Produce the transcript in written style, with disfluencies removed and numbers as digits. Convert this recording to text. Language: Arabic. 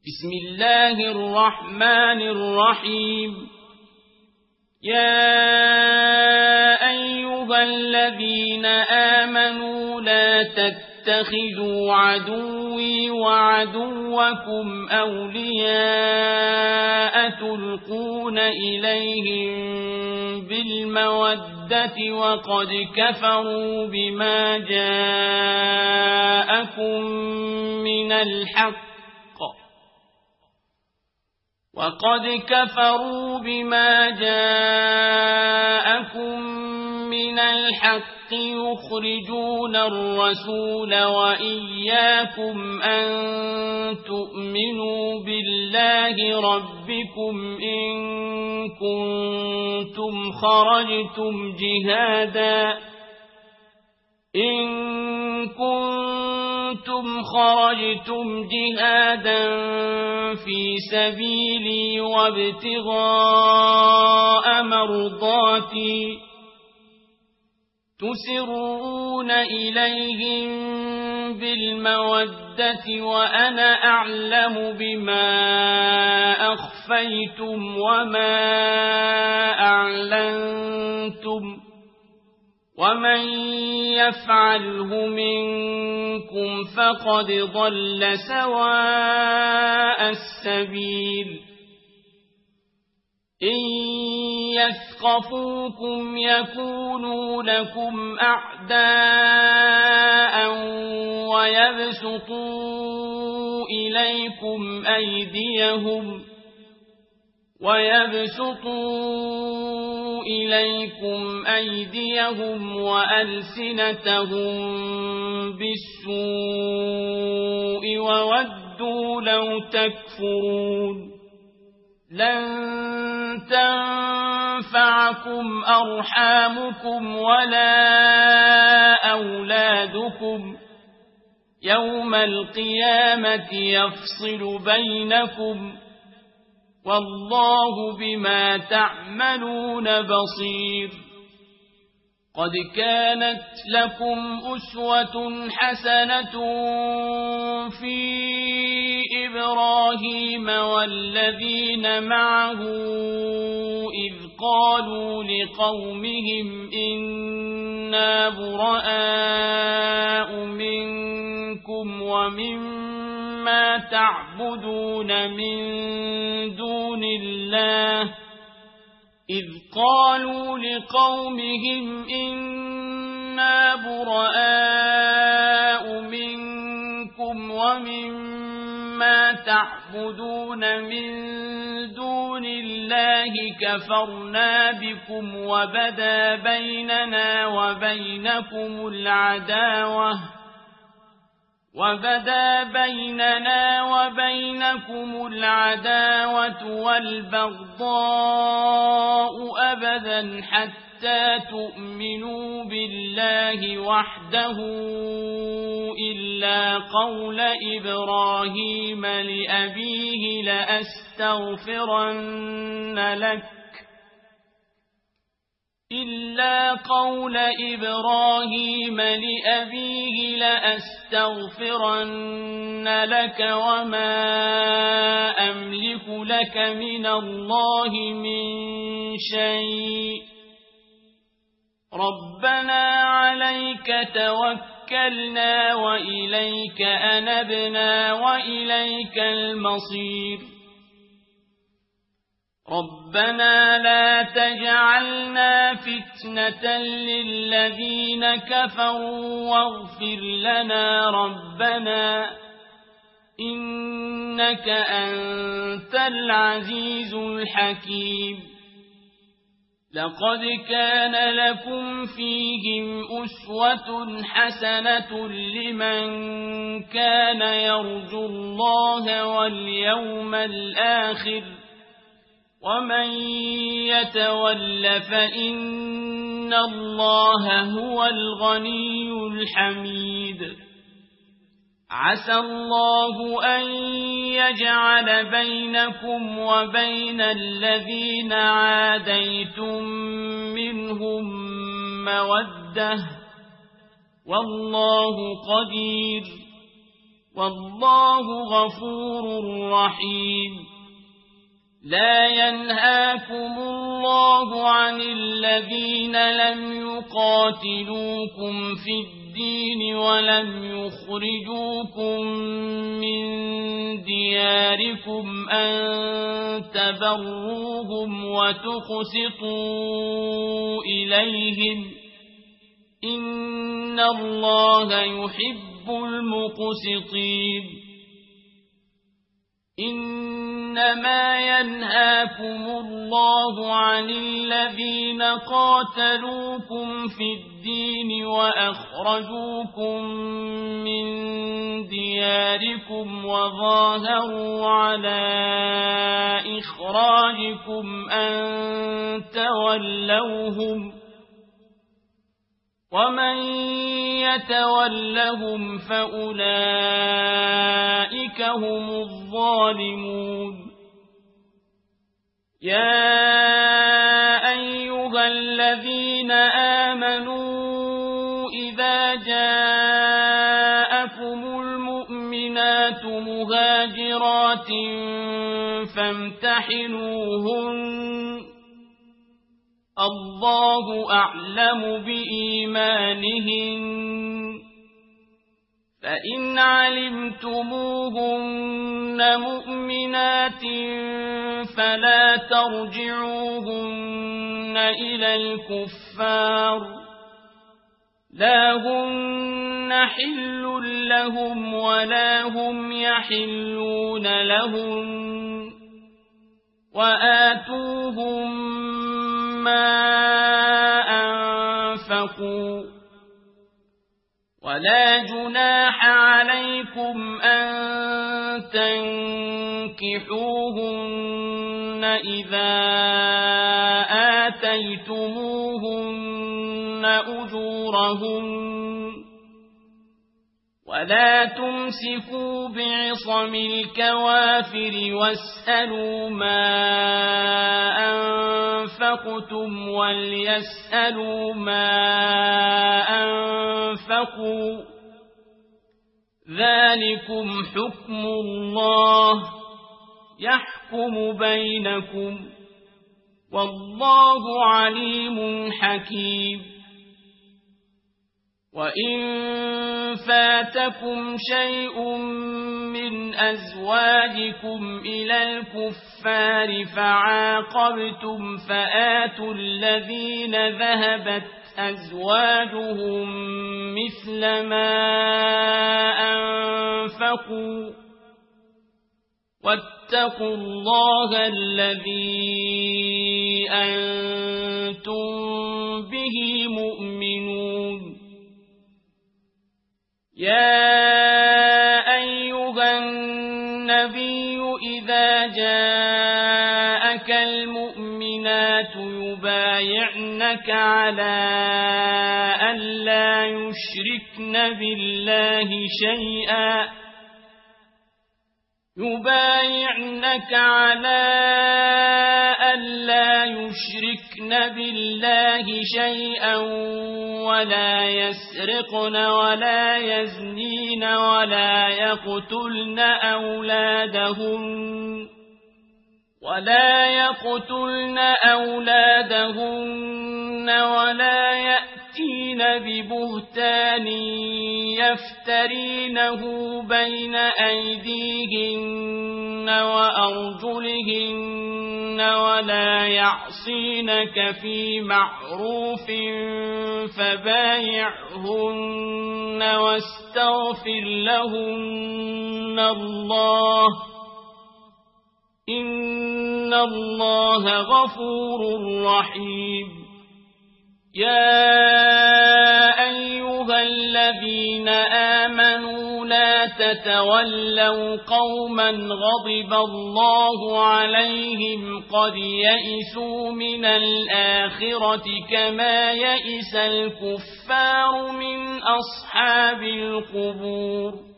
بسم الله الرحمن الرحيم. يا أيها الذين آمنوا لا تتخذوا عدوي وعدوكم أولياء تلقون إليهم بالمودة وقد كفروا بما جاءكم من الحق يخرجون الرسول وإياكم أن تؤمنوا بالله ربكم إن كنتم خرجتم جهادا في سبيلي وابتغاء مرضاتي تسرون إليهم بالمودة وأنا أعلم بما أخفيتم وما أعلنتم ومن يفعله منكم فقد ضل سواء السبيل. إن يثقفوكم يكونوا لكم أعداء ويبسطوا إليكم أيديهم وألسنتهم بالسوء وودوا لو تكفرون. لن تنفعكم أرحامكم ولا أولادكم يوم القيامة يفصل بينكم والله بما تعملون بصير. قد كانت لكم أسوة حسنة في إبراهيم والذين معه إذ قالوا لقومهم إنا براء منكم ومما تعبدون من دون الله كفرنا بكم وبدا بيننا وبينكم العداوة والبغضاء أبدا حتى تؤمنوا بالله وحده إلا قول إبراهيم لأبيه لأستغفرن لك وما أملك لك من الله من شيء ربنا عليك توكلنا وإليك أنبنا وإليك المصير. ربنا لا تجعلنا فتنة للذين كفروا واغفر لنا ربنا إنك أنت العزيز الحكيم. لقد كان لكم فيهم أسوة حسنة لمن كان يرجو الله واليوم الآخر ومن يتول فإن الله هو الغني الحميد. عسى الله أن يجعل بينكم وبين الذين عاديتم منهم مودة والله قدير والله غفور رحيم لا ينهاكم الله عن الذين لم يقاتلوكم في الدين ولم يخرجوكم من دياركم أن تبروهم وتقسطوا إليهم إن الله يحب المقسطين إنما ينهاكم الله عن الذين قاتلوكم في الدين وأخرجوكم من دياركم وظاهروا على إخراجكم أن تولوهم ومن يتولهم فأولئك هم الظالمون يا أيها الذين آمنوا إذا جاءكم المؤمنات مهاجرات فامتحنوهن الله أعلم بإيمانهن فإن علمتموهن مؤمنات فلا ترجعوهن إلى الكفار لا هن حل لهم ولا هم يحلون لهم وآتوهم ما أنفقوا ولا جناح عليكم أن تنكحوهن إذا آتيتموهن أجورهن ولا تمسكوا بعصم الكوافر واسألوا ما أنفقتم وليسألوا ما أنفقوا ذلكم حكم الله يحكم بينكم والله عليم حكيم وإن فاتكم شيء من أزواجكم إلى الكفار فعاقبتم فآتوا الذين ذهبت أزواجهم مثل ما أنفقوا واتقوا الله الذي أنتم به مؤمنون يا أيها النبي إذا جاءك المؤمنات يبايعنك على أن لا يشركن بالله شيئا ولا يسرقن ولا يزنين ولا يقتلن أولادهن ولا يأتين ببهتان يفترينه بين أيديهن وأرجلهن ولا يعصينك في معروف فبايعهن واستغفر لهن الله إن الله غفور رحيم يا أيها الذين آمنوا لا تتولوا قوما غضب الله عليهم قد يئسوا من الآخرة كما يئس الكفار من أصحاب القبور